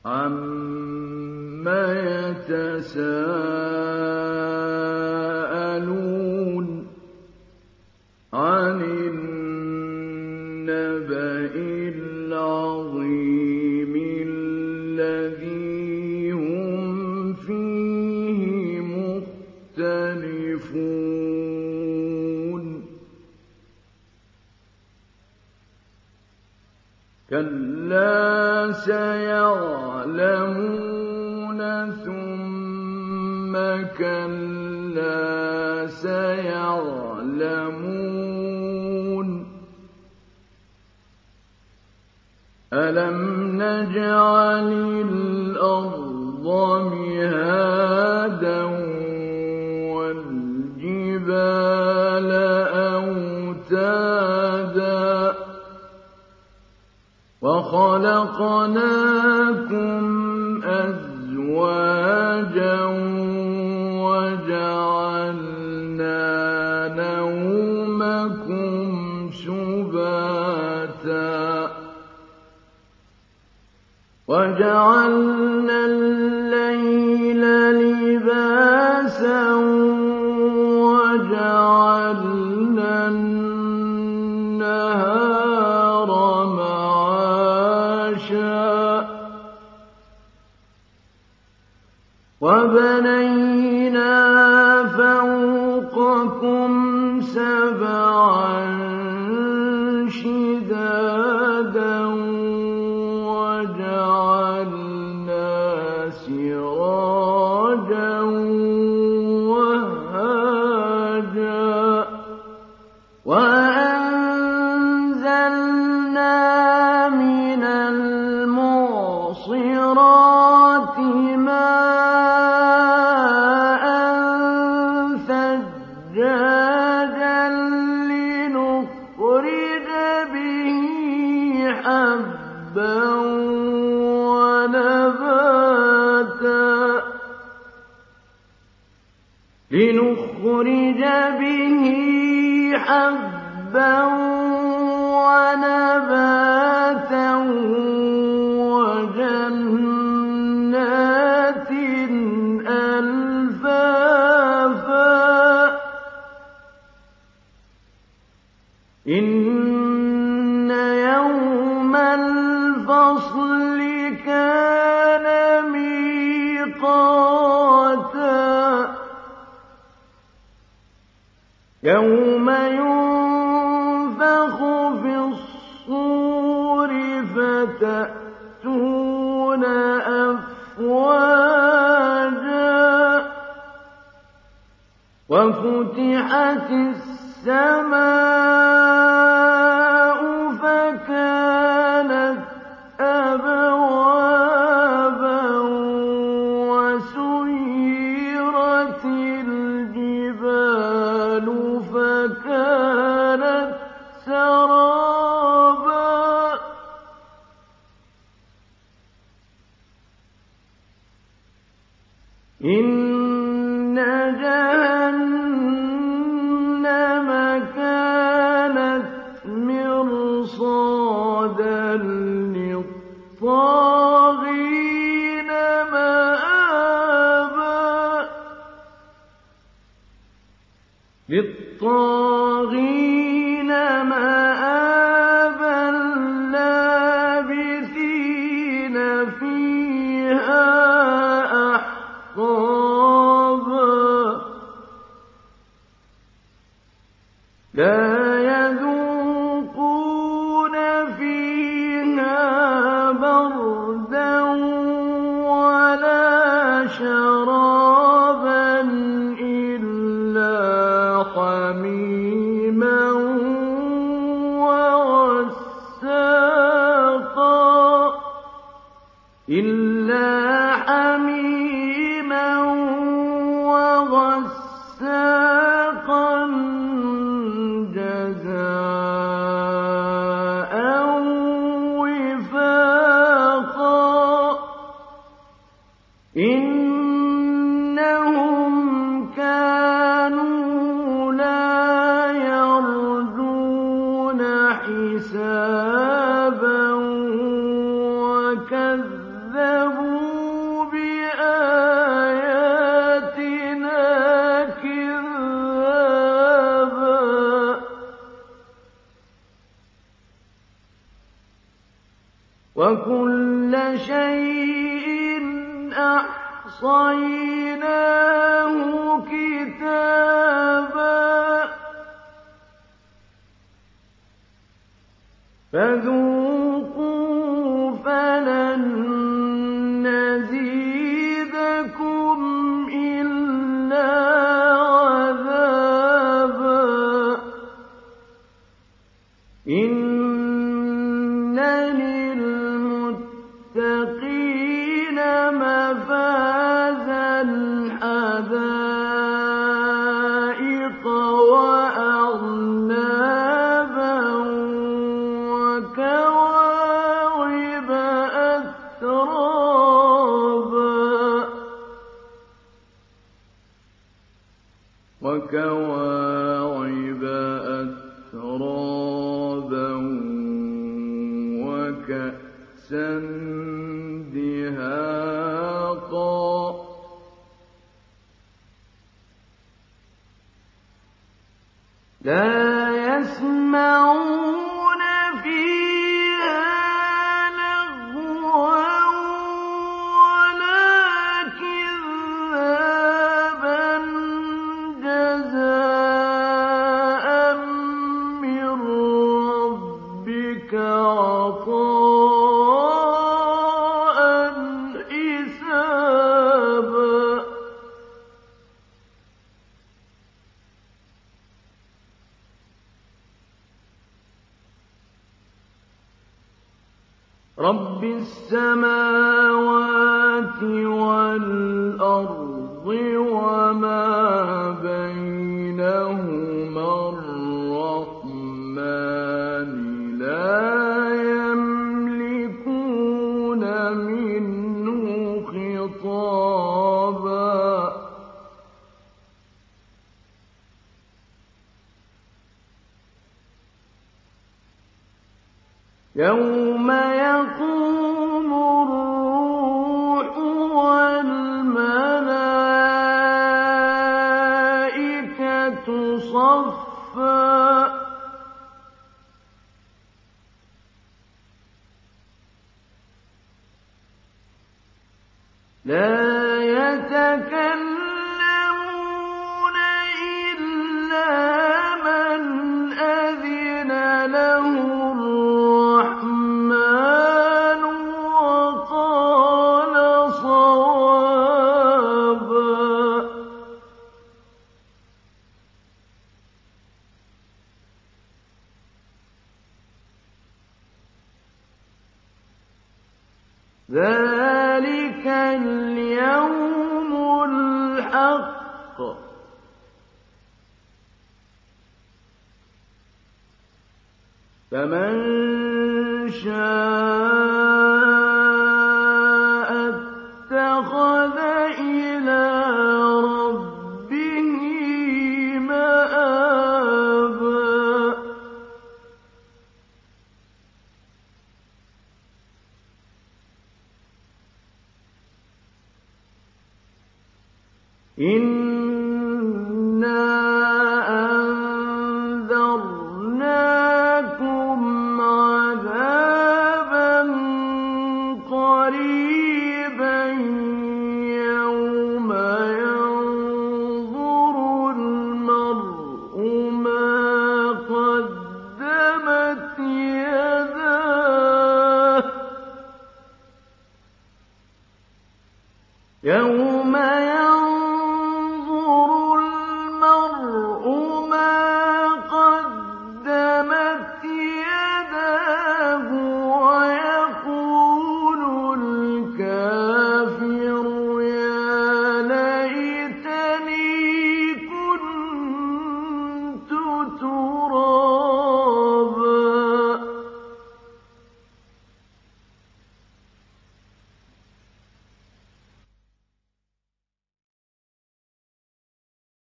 عَمَّ يَتَسَاءَلُونَ عَنِ النَّبَإِ الْعَظِيمِ الَّذِي هُمْ فِيهِ مُخْتَلِفُونَ كَلَّا سَيَعْلَمُونَ ثُمَّ كَلَّا سَيَعْلَمُونَ أَلَمْ نَجْعَلِ الْأَرْضَ مِهَادًا وَالْجِبَالَ أَوْتَادًا وَخَلَقْنَاكُمْ أَزْوَاجًا وَجَعَلْنَا نَوْمَكُمْ سُبَاتًا وَجَعَلْنَا اللَّيْلَ لِبَاسًا وَجَعَلْنَا النَّهَارَ مَعَاشًا وَبَنَيْنَا فَوْقَكُمْ سَبْعًا شِدَادًا وَجَعَلْنَا سِرَاجًا وَهَّاجًا وَأَنزَلْنَا مِنَ الْمُعْصِرَاتِ مَاءً ثَجَّاجًا لِّنُخْرِجَ بِهِ حَبًّا وَنَبَاتًا وَجَنَّاتٍ أَلْفَافًا إِنَّ يَوْمَ الْفَصْلِ كَانَ مِيقَاتًا يَوْمَ يُنفَخُ فِي الصُّورِ فَتَأْتُونَ أَفْوَاجًا وَفُتِحَتِ السَّمَاءُ فَكَانَتْ أَبْوَابًا وَسُيِّرَتِ الْجِبَالُ فَكَانَتْ سَرَابًا إِنَّ جَهَنَّمَ كَانَتْ مِرْصَادًا لِّلطَّاغِينَ مَآبًا لَّابِثِينَ فِيهَا أَحْقَابًا لَّا يَذُوقُونَ فِيهَا بَرْدًا وَلَا شَرَابًا إِلَّا حَمِيمًا وَغَسَّاقًا جَزَاءً وِفَاقًا إِنَّهُمْ كَانُوا لَا يَرْجُونَ حِسَابًا وَكَذَّبُوا كَذَّبُوا بِآيَاتِنَا كِذَّابًا وَكُلَّ شَيْءٍ أَحْصَيْنَاهُ كِتَابًا فَذُوقُوا فَلَن نَّزِيدَكُمْ إِلَّا عَذَابًا إِنَّ لِلْمُتَّقِينَ مَفَازًا حَدَائِقَ وَأَعْنَابًا وَكَوَاعِبَ أَتْرَابًا وَكَأْسًا دِهَاقًا لَا يَسْمَعُونَ فِيهَا لَغْوًا وَلَا كِذَّابًا جَزَاءً مِّن رَّبِّكَ عَطَاءً حِسَابًا رَبِّ السَّمَاوَاتِ وَالْأَرْضِ وَمَا بَيْنَهُمَا الرَّحْمَٰنِ لَا يَمْلِكُونَ مِنْهُ خِطَابًا يَوْمَ يَقُومُ الرُّوحُ وَالْمَلَائِكَةُ صَفًّا لَا يَتَكَلَّمُونَ إِلَّا مَنْ أَذِنَ لَهُ الرَّحْمَٰنُ وَقَالَ صَوَابًا ذَٰلِكَ الْيَوْمُ الْحَقُّ فَمَن شَاءَ اتَّخَذَ إِلَىٰ رَبِّهِ مَآبًا إِنَّا أَنذَرْنَاكُمْ عَذَابًا قَرِيبًا يَوْمَ يَنظُرُ الْمَرْءُ مَا قَدَّمَتْ يَدَاهُ